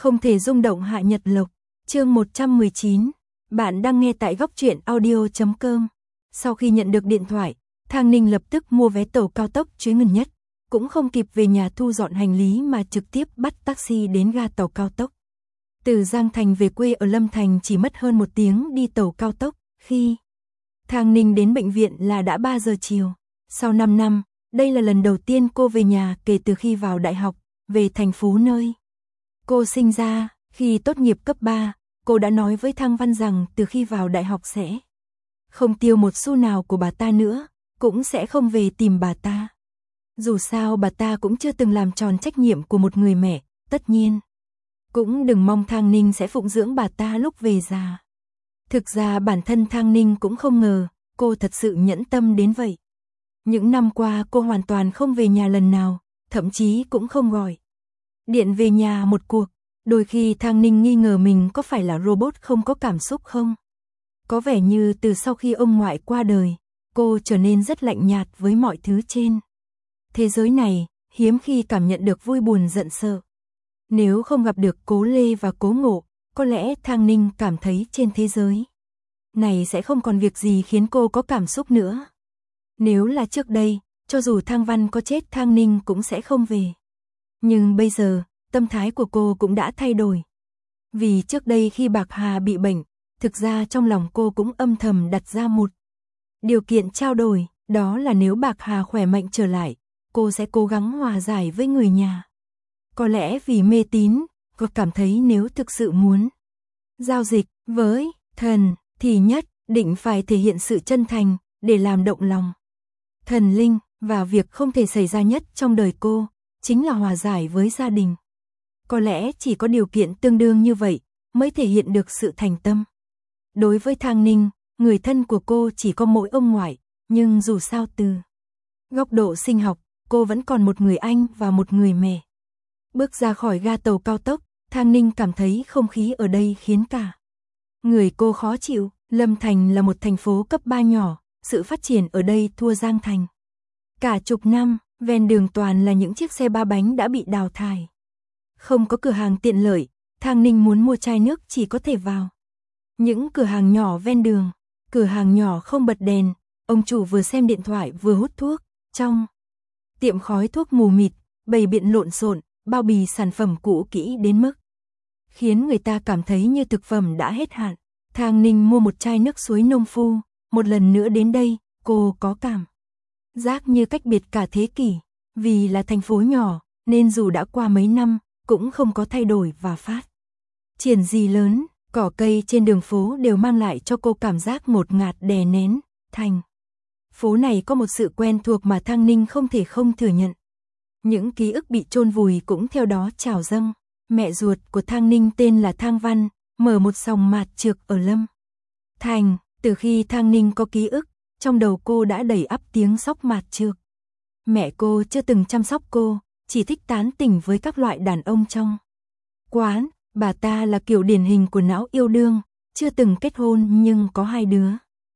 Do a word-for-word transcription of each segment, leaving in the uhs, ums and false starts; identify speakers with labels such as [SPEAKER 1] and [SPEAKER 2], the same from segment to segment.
[SPEAKER 1] Không thể rung động Hạ Nhật Lộc, chương một trăm mười chín. Bạn đang nghe tại góc truyện audio chấm com. Sau khi nhận được điện thoại, Thang Ninh lập tức mua vé tàu cao tốc chuyến gần nhất, cũng không kịp về nhà thu dọn hành lý mà trực tiếp bắt taxi đến ga tàu cao tốc. Từ Giang Thành về quê ở Lâm Thành chỉ mất hơn một tiếng đi tàu cao tốc, khi Thang Ninh đến bệnh viện là đã ba giờ chiều. Sau năm năm, đây là lần đầu tiên cô về nhà kể từ khi vào đại học, về thành phố nơi cô sinh ra. Khi tốt nghiệp cấp ba, cô đã nói với Thang Văn rằng từ khi vào đại học sẽ không tiêu một xu nào của bà ta nữa, cũng sẽ không về tìm bà ta. Dù sao bà ta cũng chưa từng làm tròn trách nhiệm của một người mẹ, tất nhiên cũng đừng mong Thang Ninh sẽ phụng dưỡng bà ta lúc về già. Thực ra bản thân Thang Ninh cũng không ngờ, cô thật sự nhẫn tâm đến vậy. Những năm qua cô hoàn toàn không về nhà lần nào, thậm chí cũng không gọi điện về nhà một cuộc. Đôi khi Thang Ninh nghi ngờ mình có phải là robot không có cảm xúc không? Có vẻ như từ sau khi ông ngoại qua đời, cô trở nên rất lạnh nhạt với mọi thứ trên thế giới này, hiếm khi cảm nhận được vui buồn giận sợ. Nếu không gặp được Cố Lê và Cố Ngộ, có lẽ Thang Ninh cảm thấy trên thế giới này sẽ không còn việc gì khiến cô có cảm xúc nữa. Nếu là trước đây, cho dù Thang Văn có chết Thang Ninh cũng sẽ không về. Nhưng bây giờ, tâm thái của cô cũng đã thay đổi. Vì trước đây khi Bạc Hà bị bệnh, thực ra trong lòng cô cũng âm thầm đặt ra một điều kiện trao đổi, đó là nếu Bạc Hà khỏe mạnh trở lại, cô sẽ cố gắng hòa giải với người nhà. Có lẽ vì mê tín, cô cảm thấy nếu thực sự muốn giao dịch với thần thì nhất định phải thể hiện sự chân thành để làm động lòng thần linh, và việc không thể xảy ra nhất trong đời cô chính là hòa giải với gia đình. Có lẽ chỉ có điều kiện tương đương như vậy mới thể hiện được sự thành tâm. Đối với Thang Ninh, người thân của cô chỉ có mỗi ông ngoại, nhưng dù sao từ góc độ sinh học, cô vẫn còn một người anh và một người mẹ. Bước ra khỏi ga tàu cao tốc, Thang Ninh cảm thấy không khí ở đây khiến cả người cô khó chịu. Lâm Thành là một thành phố cấp ba nhỏ, sự phát triển ở đây thua Giang Thành cả chục năm, ven đường toàn là những chiếc xe ba bánh đã bị đào thải. Không có cửa hàng tiện lợi, Thang Ninh muốn mua chai nước chỉ có thể vào những cửa hàng nhỏ ven đường. Cửa hàng nhỏ không bật đèn, ông chủ vừa xem điện thoại vừa hút thuốc. Trong tiệm khói thuốc mù mịt, bày biện lộn xộn, bao bì sản phẩm cũ kỹ đến mức khiến người ta cảm thấy như thực phẩm đã hết hạn. Thang Ninh mua một chai nước suối Nông Phu. Một lần nữa đến đây, cô có cảm giác như cách biệt cả thế kỷ. Vì là thành phố nhỏ, nên dù đã qua mấy năm, cũng không có thay đổi và phát triển gì lớn. Cỏ cây trên đường phố đều mang lại cho cô cảm giác ngột ngạt đè nén. Thành phố này có một sự quen thuộc mà Thang Ninh không thể không thừa nhận. Những ký ức bị chôn vùi cũng theo đó trào dâng. Mẹ ruột của Thang Ninh tên là Thang Văn, mở một sòng mạt trược ở Lâm Thành. Từ khi Thang Ninh có ký ức, trong đầu cô đã đầy ắp tiếng sóc mạt trược. Mẹ cô chưa từng chăm sóc cô, chỉ thích tán tỉnh với các loại đàn ông trong quán. Bà ta là kiểu điển hình của não yêu đương, chưa từng kết hôn nhưng có hai đứa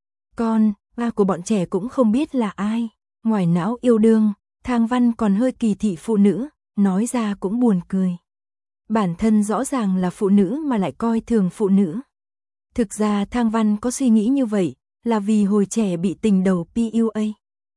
[SPEAKER 1] con, ba của bọn trẻ cũng không biết là ai. Ngoài não yêu đương, Thang Văn còn hơi kỳ thị phụ nữ, nói ra cũng buồn cười. Bản thân rõ ràng là phụ nữ mà lại coi thường phụ nữ. Thực ra Thang Văn có suy nghĩ như vậy là vì hồi trẻ bị tình đầu pê u a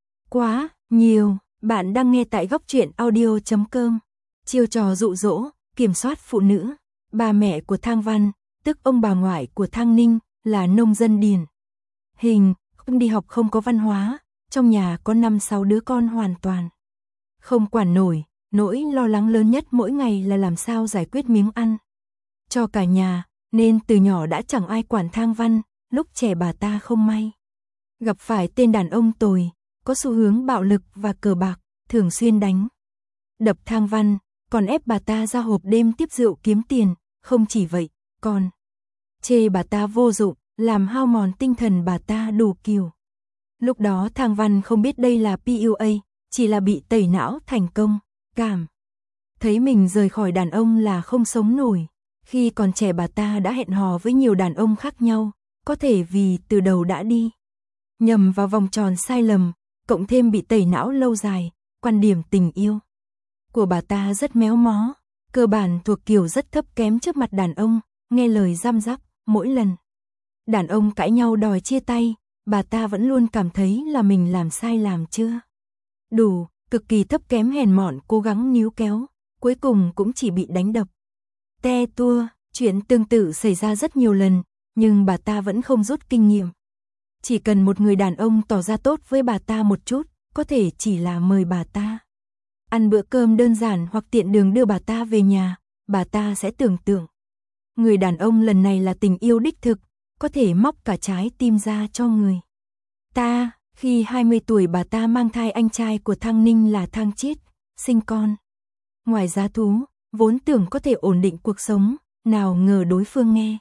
[SPEAKER 1] quá nhiều. Bạn đang nghe tại góc truyện audio chấm com. Chiêu trò dụ dỗ, kiểm soát phụ nữ. Bà mẹ của Thang Văn, tức ông bà ngoại của Thang Ninh, là nông dân điển hình, không đi học, không có văn hóa. Trong nhà có năm sáu đứa con hoàn toàn không quản nổi. Nỗi lo lắng lớn nhất mỗi ngày là làm sao giải quyết miếng ăn cho cả nhà, nên từ nhỏ đã chẳng ai quản Thang Văn. Lúc trẻ bà ta không may gặp phải tên đàn ông tồi, có xu hướng bạo lực và cờ bạc, thường xuyên đánh đập Thang Văn, còn ép bà ta ra hộp đêm tiếp rượu kiếm tiền. Không chỉ vậy, còn chê bà ta vô dụng, làm hao mòn tinh thần bà ta đủ kiểu. Lúc đó Thang Văn không biết đây là pê u a, chỉ là bị tẩy não thành công. Cảm thấy mình rời khỏi đàn ông là không sống nổi. Khi còn trẻ bà ta đã hẹn hò với nhiều đàn ông khác nhau, có thể vì từ đầu đã đi nhầm vào vòng tròn sai lầm, cộng thêm bị tẩy não lâu dài, quan điểm tình yêu của bà ta rất méo mó. cơ bản thuộc kiểu rất thấp kém trước mặt đàn ông, nghe lời răm rắp, mỗi lần đàn ông cãi nhau đòi chia tay, bà ta vẫn luôn cảm thấy là mình làm sai làm chưa đủ, cực kỳ thấp kém hèn mọn, cố gắng níu kéo, cuối cùng cũng chỉ bị đánh đập. Te tua, chuyện tương tự xảy ra rất nhiều lần, nhưng bà ta vẫn không rút kinh nghiệm. Chỉ cần một người đàn ông tỏ ra tốt với bà ta một chút, có thể chỉ là mời bà ta ăn bữa cơm đơn giản hoặc tiện đường đưa bà ta về nhà, bà ta sẽ tưởng tượng người đàn ông lần này là tình yêu đích thực, có thể móc cả trái tim ra cho người ta. Khi hai mươi tuổi bà ta mang thai anh trai của Thang Ninh là Thang Chiết, sinh con ngoài giá thú, vốn tưởng có thể ổn định cuộc sống, nào ngờ đối phương nghe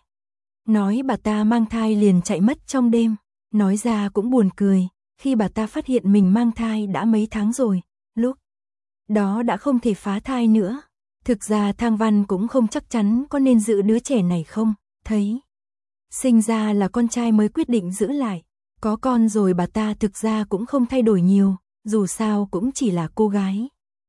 [SPEAKER 1] nói bà ta mang thai liền chạy mất trong đêm. Nói ra cũng buồn cười, khi bà ta phát hiện mình mang thai đã mấy tháng rồi, lúc đó đã không thể phá thai nữa. Thực ra Thang Văn cũng không chắc chắn có nên giữ đứa trẻ này không, thấy sinh ra là con trai mới quyết định giữ lại. Có con rồi bà ta thực ra cũng không thay đổi nhiều, dù sao cũng chỉ là cô gái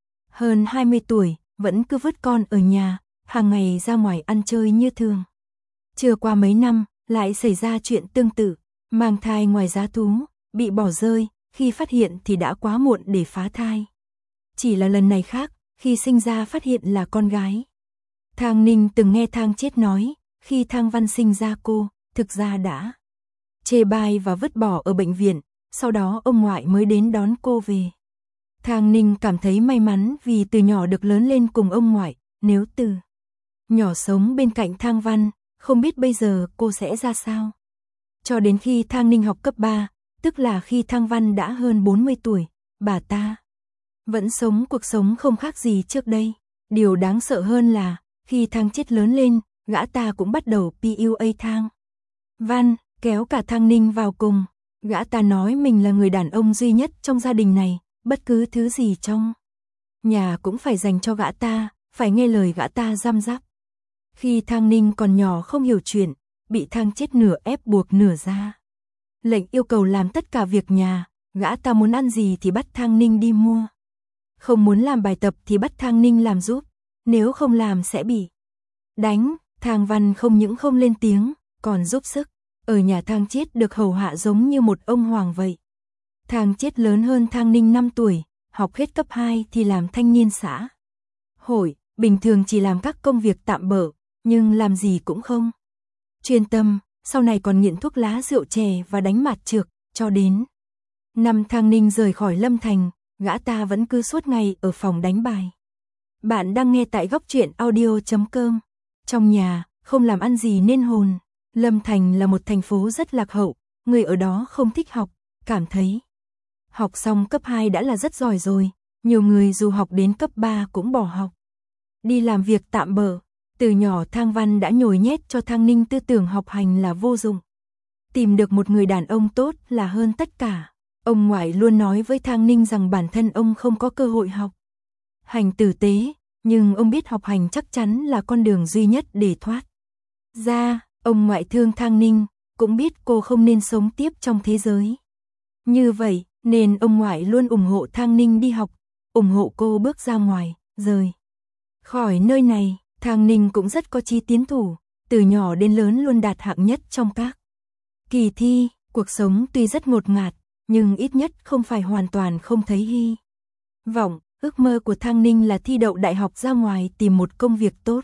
[SPEAKER 1] hơn hai mươi tuổi, vẫn cứ vứt con ở nhà, hàng ngày ra ngoài ăn chơi như thường. Chưa qua mấy năm, lại xảy ra chuyện tương tự, mang thai ngoài giá thú, bị bỏ rơi, khi phát hiện thì đã quá muộn để phá thai. Chỉ là lần này khác, khi sinh ra phát hiện là con gái. Thang Ninh từng nghe Thang Chiết nói, khi Thang Văn sinh ra cô, thực ra đã chê bai và vứt bỏ ở bệnh viện, sau đó ông ngoại mới đến đón cô về. Thang Ninh cảm thấy may mắn vì từ nhỏ được lớn lên cùng ông ngoại, nếu từ nhỏ sống bên cạnh Thang Văn, không biết bây giờ cô sẽ ra sao. Cho đến khi Thang Ninh học cấp ba, tức là khi Thang Văn đã hơn bốn mươi tuổi, bà ta vẫn sống cuộc sống không khác gì trước đây. Điều đáng sợ hơn là, khi Thang Chiết lớn lên, gã ta cũng bắt đầu pê u a Thang Văn, kéo cả Thang Ninh vào cùng. Gã ta nói mình là người đàn ông duy nhất trong gia đình này, bất cứ thứ gì trong nhà cũng phải dành cho gã ta, phải nghe lời gã ta răm rắp. Khi Thang Ninh còn nhỏ không hiểu chuyện, bị Thang Chiết nửa ép buộc nửa ra lệnh yêu cầu làm tất cả việc nhà, gã ta muốn ăn gì thì bắt Thang Ninh đi mua. Không muốn làm bài tập thì bắt Thang Ninh làm giúp, nếu không làm sẽ bị đánh. Thang Văn không những không lên tiếng, còn giúp sức. Ở nhà Thang Chiết được hầu hạ giống như một ông hoàng vậy. Thang Chiết lớn hơn Thang Ninh năm tuổi, học hết cấp hai thì làm thanh niên xã hội, bình thường chỉ làm các công việc tạm bợ, nhưng làm gì cũng không chuyên tâm, sau này còn nghiện thuốc lá rượu chè và đánh mạt trược, cho đến năm Thang Ninh rời khỏi Lâm Thành, gã ta vẫn cứ suốt ngày ở phòng đánh bài. Bạn đang nghe tại góc truyện audio chấm com. Trong nhà, không làm ăn gì nên hồn. Lâm Thành là một thành phố rất lạc hậu, người ở đó không thích học, cảm thấy học xong cấp hai đã là rất giỏi rồi, nhiều người dù học đến cấp ba cũng bỏ học, đi làm việc tạm bợ. Từ nhỏ Thang Văn đã nhồi nhét cho Thang Ninh tư tưởng học hành là vô dụng. Tìm được một người đàn ông tốt là hơn tất cả. Ông ngoại luôn nói với Thang Ninh rằng bản thân ông không có cơ hội học hành tử tế, nhưng ông biết học hành chắc chắn là con đường duy nhất để thoát ra. Ông ngoại thương Thang Ninh, cũng biết cô không nên sống tiếp trong thế giới như vậy, nên ông ngoại luôn ủng hộ Thang Ninh đi học, ủng hộ cô bước ra ngoài, rời khỏi nơi này. Thang Ninh cũng rất có chí tiến thủ, từ nhỏ đến lớn luôn đạt hạng nhất trong các kỳ thi. Cuộc sống tuy rất ngột ngạt, nhưng ít nhất không phải hoàn toàn không thấy hy vọng. Ước mơ của Thang Ninh là thi đậu đại học ra ngoài tìm một công việc tốt,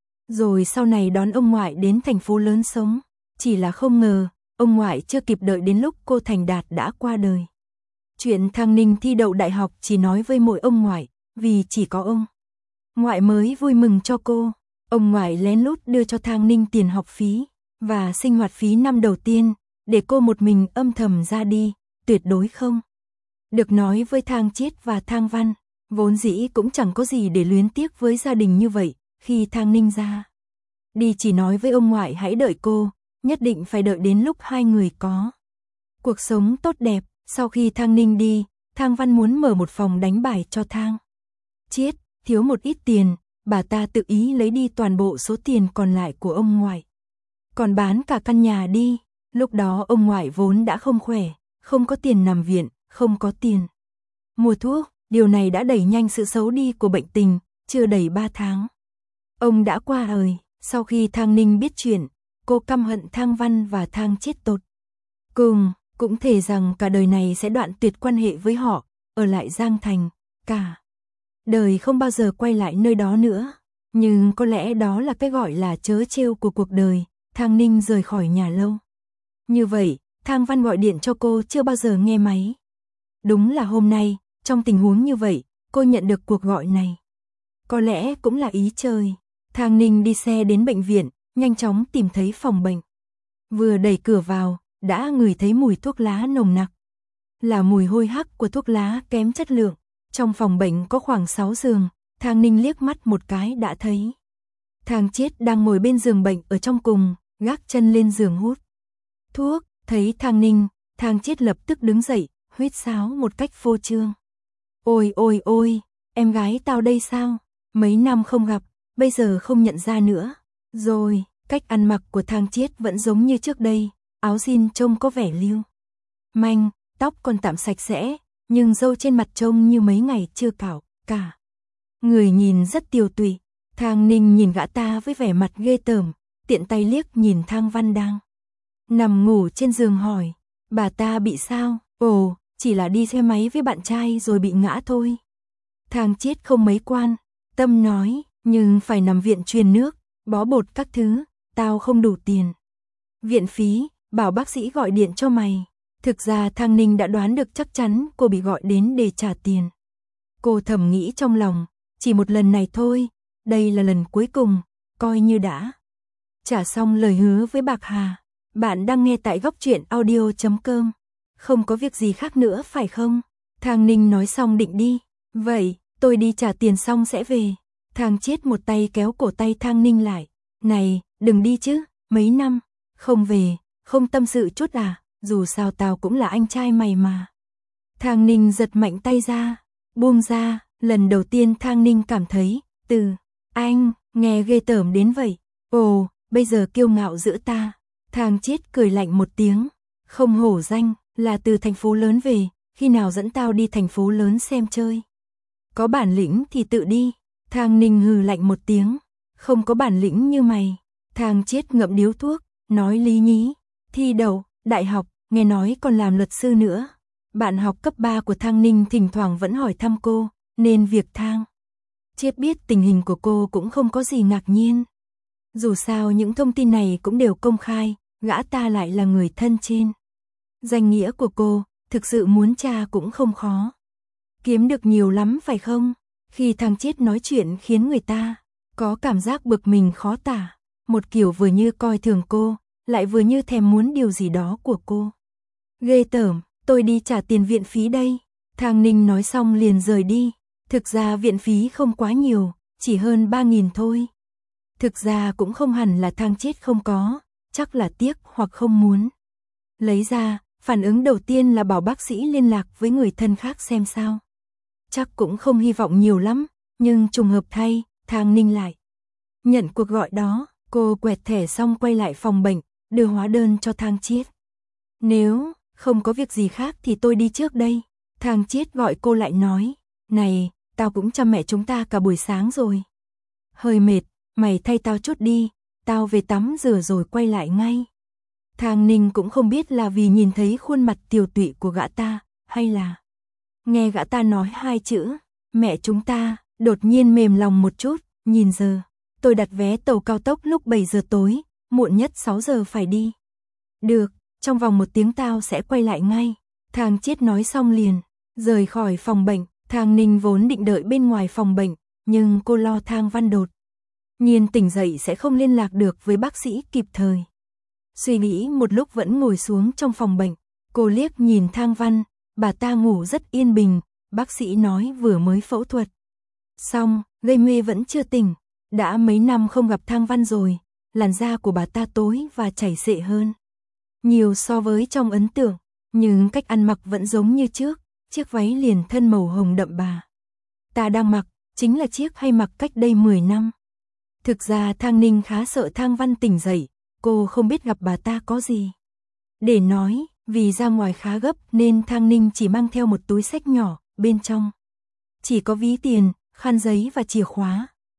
[SPEAKER 1] rồi sau này đón ông ngoại đến thành phố lớn sống. Chỉ là không ngờ, ông ngoại chưa kịp đợi đến lúc cô thành đạt đã qua đời. Chuyện Thang Ninh thi đậu đại học chỉ nói với mỗi ông ngoại, vì chỉ có ông ngoại mới vui mừng cho cô. Ông ngoại lén lút đưa cho Thang Ninh tiền học phí và sinh hoạt phí năm đầu tiên, để cô một mình âm thầm ra đi, tuyệt đối không được nói với Thang Chiết và Thang Văn. Vốn dĩ cũng chẳng có gì để luyến tiếc với gia đình như vậy, khi Thang Ninh ra đi chỉ nói với ông ngoại hãy đợi cô, nhất định phải đợi đến lúc hai người có cuộc sống tốt đẹp. Sau khi Thang Ninh đi, Thang Văn muốn mở một phòng đánh bài cho Thang Chiết, thiếu một ít tiền, bà ta tự ý lấy đi toàn bộ số tiền còn lại của ông ngoại, còn bán cả căn nhà đi. Lúc đó ông ngoại vốn đã không khỏe, không có tiền nằm viện, không có tiền mua thuốc, điều này đã đẩy nhanh sự xấu đi của bệnh tình. Chưa đầy ba tháng, Ông đã qua đời. Sau khi Thang Ninh biết chuyện, cô căm hận Thang Văn và Thang Chiết tột cùng, cũng thề rằng cả đời này sẽ đoạn tuyệt quan hệ với họ, ở lại Giang Thành, cả đời không bao giờ quay lại nơi đó nữa. Nhưng có lẽ đó là cái gọi là trớ trêu của cuộc đời. Thang Ninh rời khỏi nhà lâu như vậy, Thang Văn gọi điện cho cô chưa bao giờ nghe máy. Đúng là hôm nay, trong tình huống như vậy, cô nhận được cuộc gọi này. Có lẽ cũng là ý trời. Thang Ninh đi xe đến bệnh viện, nhanh chóng tìm thấy phòng bệnh. Vừa đẩy cửa vào, đã ngửi thấy mùi thuốc lá nồng nặc. Là mùi hôi hắc của thuốc lá kém chất lượng. Trong phòng bệnh có khoảng sáu giường, Thang Ninh liếc mắt một cái đã thấy. Thang Chiết đang ngồi bên giường bệnh ở trong cùng, gác chân lên giường hút thuốc. Thấy Thang Ninh, Thang Chiết lập tức đứng dậy, huýt sáo một cách phô trương. Ôi ôi ôi, em gái tao đây sao? Mấy năm không gặp, bây giờ không nhận ra nữa. Rồi, cách ăn mặc của Thang Chiết vẫn giống như trước đây, áo jean trông có vẻ lưu manh, tóc còn tạm sạch sẽ, nhưng râu trên mặt trông như mấy ngày chưa cạo, cả người nhìn rất tiều tụy. Thang Ninh nhìn gã ta với vẻ mặt ghê tởm, tiện tay liếc nhìn Thang Văn đang nằm ngủ trên giường hỏi, bà ta bị sao? Ồ, chỉ là đi xe máy với bạn trai rồi bị ngã thôi. Thang Chiết không mấy quan tâm nói, nhưng phải nằm viện truyền nước, bó bột các thứ, tao không đủ tiền viện phí, bảo bác sĩ gọi điện cho mày. Thực ra Thang Ninh đã đoán được chắc chắn cô bị gọi đến để trả tiền. Cô thầm nghĩ trong lòng, chỉ một lần này thôi, đây là lần cuối cùng, coi như đã trả xong lời hứa với Bạc Hà. Bạn đang nghe tại góc truyện audio chấm com. Không có việc gì khác nữa phải không? Thang Ninh nói xong định đi. Vậy, tôi đi trả tiền xong sẽ về. Thang Chiết một tay kéo cổ tay Thang Ninh lại. Này, đừng đi chứ, mấy năm không về, không tâm sự chút à, dù sao tao cũng là anh trai mày mà. Thang Ninh giật mạnh tay ra, buông ra, lần đầu tiên Thang Ninh cảm thấy, từ anh, nghe ghê tởm đến vậy. Ồ, bây giờ kiêu ngạo giữa ta. Thang Chiết cười lạnh một tiếng, không hổ danh, là từ thành phố lớn về, khi nào dẫn tao đi thành phố lớn xem chơi. Có bản lĩnh thì tự đi. Thang Ninh hừ lạnh một tiếng, không có bản lĩnh như mày. Thang Chiết ngậm điếu thuốc, nói lý nhí, thi đậu, đại học, nghe nói còn làm luật sư nữa. Bạn học cấp ba của Thang Ninh thỉnh thoảng vẫn hỏi thăm cô, nên việc Thang Chiết biết tình hình của cô cũng không có gì ngạc nhiên. Dù sao những thông tin này cũng đều công khai, gã ta lại là người thân trên danh nghĩa của cô, thực sự muốn tra cũng không khó. Kiếm được nhiều lắm phải không? Khi Thang Chiết nói chuyện khiến người ta có cảm giác bực mình khó tả, một kiểu vừa như coi thường cô, lại vừa như thèm muốn điều gì đó của cô. Ghê tởm, tôi đi trả tiền viện phí đây. Thang Ninh nói xong liền rời đi. Thực ra viện phí không quá nhiều, chỉ hơn ba nghìn thôi. Thực ra cũng không hẳn là Thang Chiết không có, chắc là tiếc hoặc không muốn lấy ra. Phản ứng đầu tiên là bảo bác sĩ liên lạc với người thân khác xem sao. Chắc cũng không hy vọng nhiều lắm, nhưng trùng hợp thay, Thang Ninh lại nhận cuộc gọi đó. Cô quẹt thẻ xong quay lại phòng bệnh, đưa hóa đơn cho Thang Chiết. Nếu không có việc gì khác thì tôi đi trước đây. Thang Chiết gọi cô lại nói, này, tao cũng chăm mẹ chúng ta cả buổi sáng rồi. Hơi mệt, mày thay tao chút đi, tao về tắm rửa rồi quay lại ngay. Thang Ninh cũng không biết là vì nhìn thấy khuôn mặt tiều tụy của gã ta, hay là nghe gã ta nói hai chữ, mẹ chúng ta, đột nhiên mềm lòng một chút, nhìn giờ. Tôi đặt vé tàu cao tốc lúc bảy giờ tối, muộn nhất sáu giờ phải đi. Được, trong vòng một tiếng tao sẽ quay lại ngay. Thang Chiết nói xong liền, rời khỏi phòng bệnh. Thang Ninh vốn định đợi bên ngoài phòng bệnh, nhưng cô lo Thang Văn đột nhiên tỉnh dậy sẽ không liên lạc được với bác sĩ kịp thời. Suy nghĩ một lúc vẫn ngồi xuống trong phòng bệnh, cô liếc nhìn Thang Văn, bà ta ngủ rất yên bình, bác sĩ nói vừa mới phẫu thuật xong, gây mê vẫn chưa tỉnh. Đã mấy năm không gặp Thang Văn rồi, làn da của bà ta tối và chảy xệ hơn nhiều so với trong ấn tượng, nhưng cách ăn mặc vẫn giống như trước, chiếc váy liền thân màu hồng đậm bà ta đang mặc, chính là chiếc hay mặc cách đây mười năm. Thực ra Thang Ninh khá sợ Thang Văn tỉnh dậy, cô không biết gặp bà ta có gì để nói, vì ra ngoài khá gấp nên Thang Ninh chỉ mang theo một túi xách nhỏ, bên trong chỉ có ví tiền, khăn giấy và chìa khóa.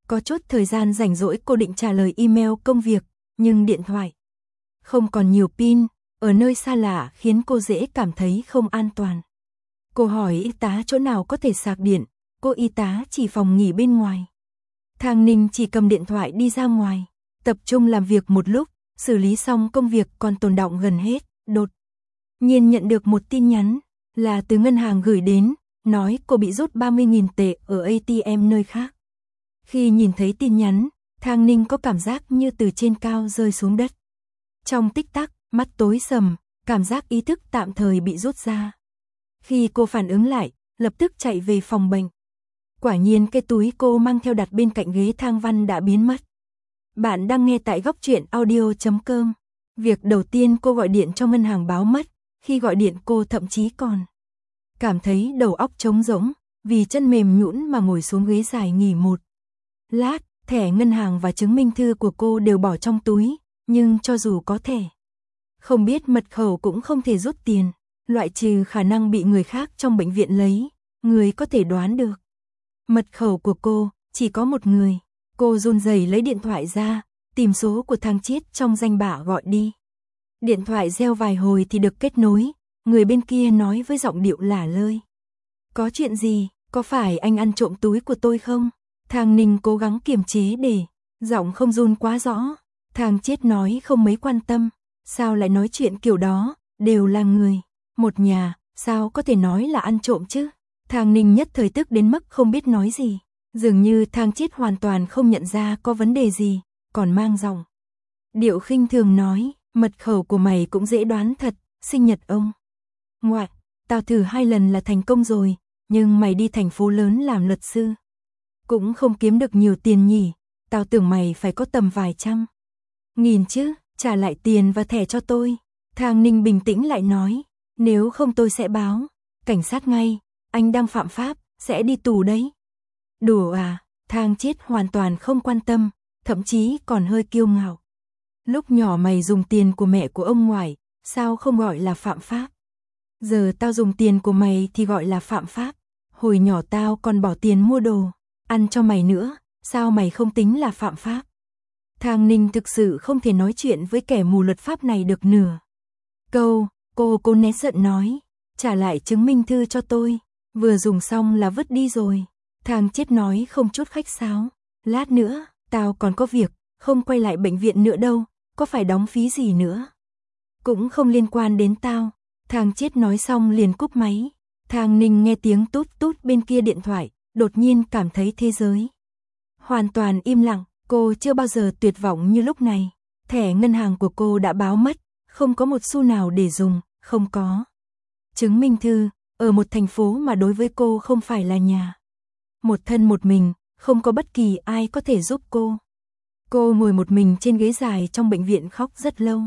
[SPEAKER 1] Có chút thời gian rảnh rỗi cô định trả lời email công việc, nhưng điện thoại không còn nhiều pin, ở nơi xa lạ khiến cô dễ cảm thấy không an toàn. Cô hỏi y tá chỗ nào có thể sạc điện, cô y tá chỉ phòng nghỉ bên ngoài. Thang Ninh chỉ cầm điện thoại đi ra ngoài, tập trung làm việc một lúc, xử lý xong công việc còn tồn đọng gần hết, đột nhiên nhận được một tin nhắn, là từ ngân hàng gửi đến, nói cô bị rút ba mươi nghìn tệ ở a tê em nơi khác. Khi nhìn thấy tin nhắn, Thang Ninh có cảm giác như từ trên cao rơi xuống đất. Trong tích tắc, mắt tối sầm, cảm giác ý thức tạm thời bị rút ra. Khi cô phản ứng lại, lập tức chạy về phòng bệnh. Quả nhiên cái túi cô mang theo đặt bên cạnh ghế thang văn đã biến mất. Bạn đang nghe tại góc truyện audio chấm com. Việc đầu tiên cô gọi điện cho ngân hàng báo mất, khi gọi điện cô thậm chí còn cảm thấy đầu óc trống rỗng, vì chân mềm nhũn mà ngồi xuống ghế dài nghỉ một lát. Thẻ ngân hàng và chứng minh thư của cô đều bỏ trong túi, nhưng cho dù có thẻ, không biết mật khẩu cũng không thể rút tiền, loại trừ khả năng bị người khác trong bệnh viện lấy, người có thể đoán được. Mật khẩu của cô chỉ có một người. Cô run rẩy lấy điện thoại ra, tìm số của Thang Chiết trong danh bạ gọi đi. Điện thoại reo vài hồi thì được kết nối, người bên kia nói với giọng điệu lả lơi. Có chuyện gì, có phải anh ăn trộm túi của tôi không? Thang Ninh cố gắng kiềm chế để giọng không run quá rõ. Thang Chiết nói không mấy quan tâm, sao lại nói chuyện kiểu đó, đều là người một nhà, sao có thể nói là ăn trộm chứ? Thang Ninh nhất thời tức đến mức không biết nói gì. Dường như Thang Chiết hoàn toàn không nhận ra có vấn đề gì, còn mang giọng điệu khinh thường nói, mật khẩu của mày cũng dễ đoán thật, sinh nhật ông ngoại, tao thử hai lần là thành công rồi, nhưng mày đi thành phố lớn làm luật sư, cũng không kiếm được nhiều tiền nhỉ, tao tưởng mày phải có tầm vài trăm nghìn chứ, trả lại tiền và thẻ cho tôi. Thang Ninh bình tĩnh lại nói, nếu không tôi sẽ báo cảnh sát ngay, anh đang phạm pháp, sẽ đi tù đấy. Đùa à? Thang Chiết hoàn toàn không quan tâm, thậm chí còn hơi kiêu ngạo. Lúc nhỏ mày dùng tiền của mẹ của ông ngoại, sao không gọi là phạm pháp? Giờ tao dùng tiền của mày thì gọi là phạm pháp. Hồi nhỏ tao còn bỏ tiền mua đồ ăn cho mày nữa, sao mày không tính là phạm pháp? Thang Ninh thực sự không thể nói chuyện với kẻ mù luật pháp này được nửa câu. Cô cô né giận nói, trả lại chứng minh thư cho tôi, vừa dùng xong là vứt đi rồi. Thang Chiết nói không chút khách sáo, lát nữa, tao còn có việc, không quay lại bệnh viện nữa đâu, có phải đóng phí gì nữa? Cũng không liên quan đến tao. Thang Chiết nói xong liền cúp máy. Thang Ninh nghe tiếng tút tút bên kia điện thoại, đột nhiên cảm thấy thế giới hoàn toàn im lặng, cô chưa bao giờ tuyệt vọng như lúc này. Thẻ ngân hàng của cô đã báo mất, không có một xu nào để dùng, không có chứng minh thư, ở một thành phố mà đối với cô không phải là nhà. Một thân một mình, không có bất kỳ ai có thể giúp cô. Cô ngồi một mình trên ghế dài trong bệnh viện khóc rất lâu.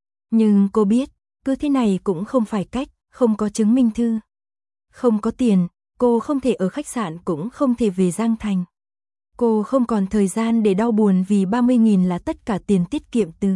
[SPEAKER 1] Nhưng cô biết, cứ thế này cũng không phải cách, không có chứng minh thư, không có tiền, cô không thể ở khách sạn cũng không thể về Giang Thành. Cô không còn thời gian để đau buồn vì ba mươi nghìn là tất cả tiền tiết kiệm từ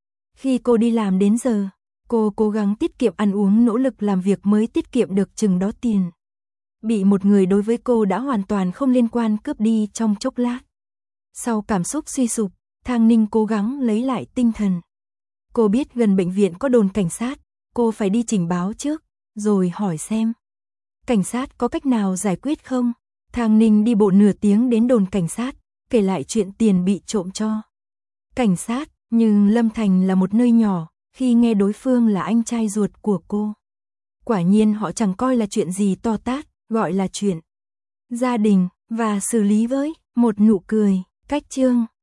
[SPEAKER 1] khi cô đi làm đến giờ. Cô cố gắng tiết kiệm ăn uống, nỗ lực làm việc mới tiết kiệm được chừng đó tiền. Bị một người đối với cô đã hoàn toàn không liên quan cướp đi trong chốc lát. Sau cảm xúc suy sụp, Thang Ninh cố gắng lấy lại tinh thần. Cô biết gần bệnh viện có đồn cảnh sát, cô phải đi trình báo trước, rồi hỏi xem cảnh sát có cách nào giải quyết không. Thang Ninh đi bộ nửa tiếng đến đồn cảnh sát, kể lại chuyện tiền bị trộm cho cảnh sát, nhưng Lâm Thành là một nơi nhỏ, khi nghe đối phương là anh trai ruột của cô. Quả nhiên họ chẳng coi là chuyện gì to tát, gọi là chuyện gia đình, và xử lý với một nụ cười. Cách chương